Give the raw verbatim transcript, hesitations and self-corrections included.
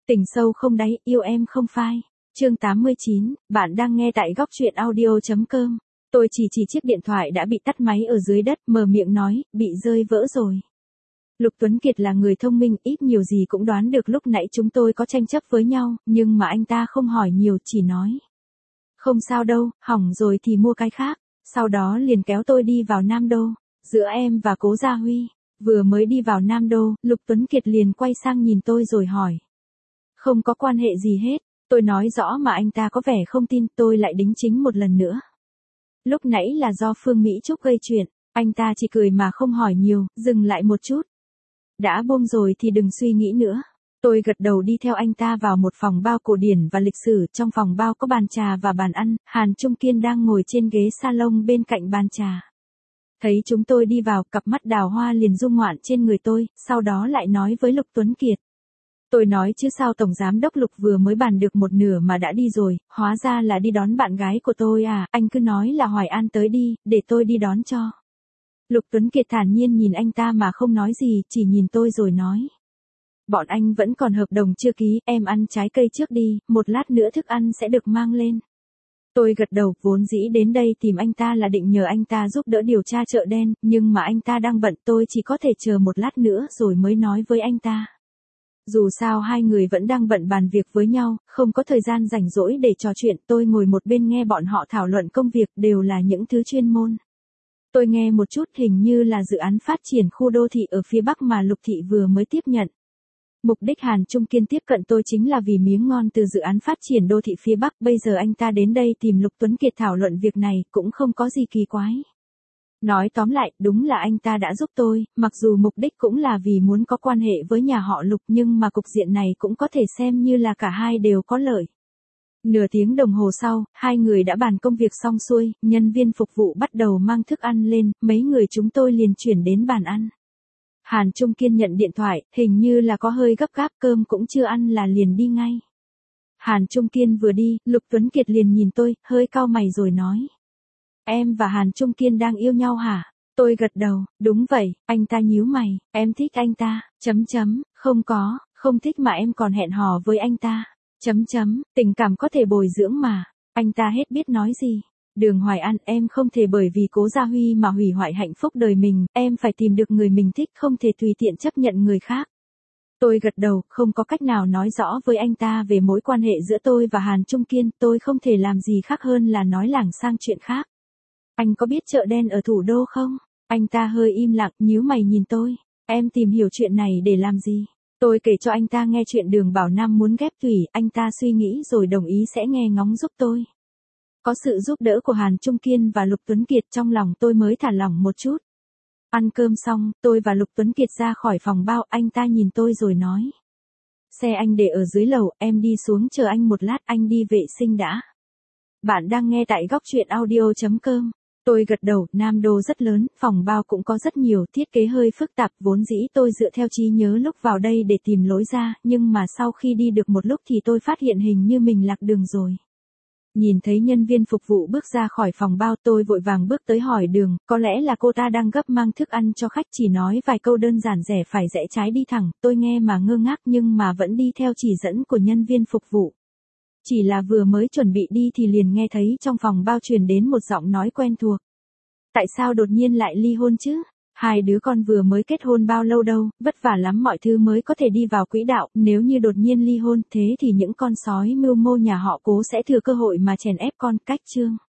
Tình sâu không đáy, yêu em không phai. Chương tám mươi chín, bạn đang nghe tại góc truyện audio.com. Tôi chỉ chỉ chiếc điện thoại đã bị tắt máy ở dưới đất, mở miệng nói, bị rơi vỡ rồi. Lục Tuấn Kiệt là người thông minh, ít nhiều gì cũng đoán được lúc nãy chúng tôi có tranh chấp với nhau, nhưng mà anh ta không hỏi nhiều, chỉ nói. Không sao đâu, hỏng rồi thì mua cái khác. Sau đó liền kéo tôi đi vào Nam Đô. Giữa em và Cố Gia Huy. Vừa mới đi vào Nam Đô, Lục Tuấn Kiệt liền quay sang nhìn tôi rồi hỏi. Không có quan hệ gì hết. Tôi nói rõ mà anh ta có vẻ không tin, tôi lại đính chính một lần nữa. Lúc nãy là do Phương Mỹ Trúc gây chuyện, anh ta chỉ cười mà không hỏi nhiều, dừng lại một chút. Đã buông rồi thì đừng suy nghĩ nữa. Tôi gật đầu đi theo anh ta vào một phòng bao cổ điển và lịch sử, trong phòng bao có bàn trà và bàn ăn, Hàn Trung Kiên đang ngồi trên ghế salon bên cạnh bàn trà. Thấy chúng tôi đi vào, cặp mắt đào hoa liền rung ngoạn trên người tôi, sau đó lại nói với Lục Tuấn Kiệt. Tôi nói chứ sao Tổng Giám Đốc Lục vừa mới bàn được một nửa mà đã đi rồi, hóa ra là đi đón bạn gái của tôi à, anh cứ nói là Hoài An tới đi, để tôi đi đón cho. Lục Tuấn Kiệt thản nhiên nhìn anh ta mà không nói gì, chỉ nhìn tôi rồi nói. Bọn anh vẫn còn hợp đồng chưa ký, em ăn trái cây trước đi, một lát nữa thức ăn sẽ được mang lên. Tôi gật đầu, vốn dĩ đến đây tìm anh ta là định nhờ anh ta giúp đỡ điều tra chợ đen, nhưng mà anh ta đang bận, tôi chỉ có thể chờ một lát nữa rồi mới nói với anh ta. Dù sao hai người vẫn đang bận bàn việc với nhau, không có thời gian rảnh rỗi để trò chuyện, tôi ngồi một bên nghe bọn họ thảo luận công việc, đều là những thứ chuyên môn. Tôi nghe một chút, hình như là dự án phát triển khu đô thị ở phía Bắc mà Lục Thị vừa mới tiếp nhận. Mục đích Hàn Trung Kiên tiếp cận tôi chính là vì miếng ngon từ dự án phát triển đô thị phía Bắc, bây giờ anh ta đến đây tìm Lục Tuấn Kiệt thảo luận việc này, cũng không có gì kỳ quái. Nói tóm lại, đúng là anh ta đã giúp tôi, mặc dù mục đích cũng là vì muốn có quan hệ với nhà họ Lục, nhưng mà cục diện này cũng có thể xem như là cả hai đều có lợi. Nửa tiếng đồng hồ sau, hai người đã bàn công việc xong xuôi, nhân viên phục vụ bắt đầu mang thức ăn lên, mấy người chúng tôi liền chuyển đến bàn ăn. Hàn Trung Kiên nhận điện thoại, hình như là có hơi gấp gáp, cơm cũng chưa ăn là liền đi ngay. Hàn Trung Kiên vừa đi, Lục Tuấn Kiệt liền nhìn tôi, hơi cau mày rồi nói. Em và Hàn Trung Kiên đang yêu nhau hả? Tôi gật đầu, đúng vậy, anh ta nhíu mày, em thích anh ta, chấm chấm, không có, không thích mà em còn hẹn hò với anh ta, chấm chấm, tình cảm có thể bồi dưỡng mà, anh ta hết biết nói gì. Đường Hoài An, em không thể bởi vì Cố Gia Huy mà hủy hoại hạnh phúc đời mình, em phải tìm được người mình thích, không thể tùy tiện chấp nhận người khác. Tôi gật đầu, không có cách nào nói rõ với anh ta về mối quan hệ giữa tôi và Hàn Trung Kiên, tôi không thể làm gì khác hơn là nói lảng sang chuyện khác. Anh có biết chợ đen ở thủ đô không? Anh ta hơi im lặng, nhíu mày nhìn tôi. Em tìm hiểu chuyện này để làm gì? Tôi kể cho anh ta nghe chuyện Đường Bảo Nam muốn ghép tủy, anh ta suy nghĩ rồi đồng ý sẽ nghe ngóng giúp tôi. Có sự giúp đỡ của Hàn Trung Kiên và Lục Tuấn Kiệt, trong lòng tôi mới thả lỏng một chút. Ăn cơm xong, tôi và Lục Tuấn Kiệt ra khỏi phòng bao, anh ta nhìn tôi rồi nói. Xe anh để ở dưới lầu, em đi xuống chờ anh một lát, anh đi vệ sinh đã. Bạn đang nghe tại góc truyện audio.com. Tôi gật đầu, Nam Đô rất lớn, phòng bao cũng có rất nhiều, thiết kế hơi phức tạp, vốn dĩ tôi dựa theo trí nhớ lúc vào đây để tìm lối ra, nhưng mà sau khi đi được một lúc thì tôi phát hiện hình như mình lạc đường rồi. Nhìn thấy nhân viên phục vụ bước ra khỏi phòng bao, tôi vội vàng bước tới hỏi đường, có lẽ là cô ta đang gấp mang thức ăn cho khách, chỉ nói vài câu đơn giản, rẽ phải rẽ trái đi thẳng, tôi nghe mà ngơ ngác nhưng mà vẫn đi theo chỉ dẫn của nhân viên phục vụ. Chỉ là vừa mới chuẩn bị đi thì liền nghe thấy trong phòng bao truyền đến một giọng nói quen thuộc. Tại sao đột nhiên lại ly hôn chứ? Hai đứa con vừa mới kết hôn bao lâu đâu, vất vả lắm mọi thứ mới có thể đi vào quỹ đạo, nếu như đột nhiên ly hôn thế thì những con sói mưu mô nhà họ Cố sẽ thừa cơ hội mà chèn ép con, cách chương.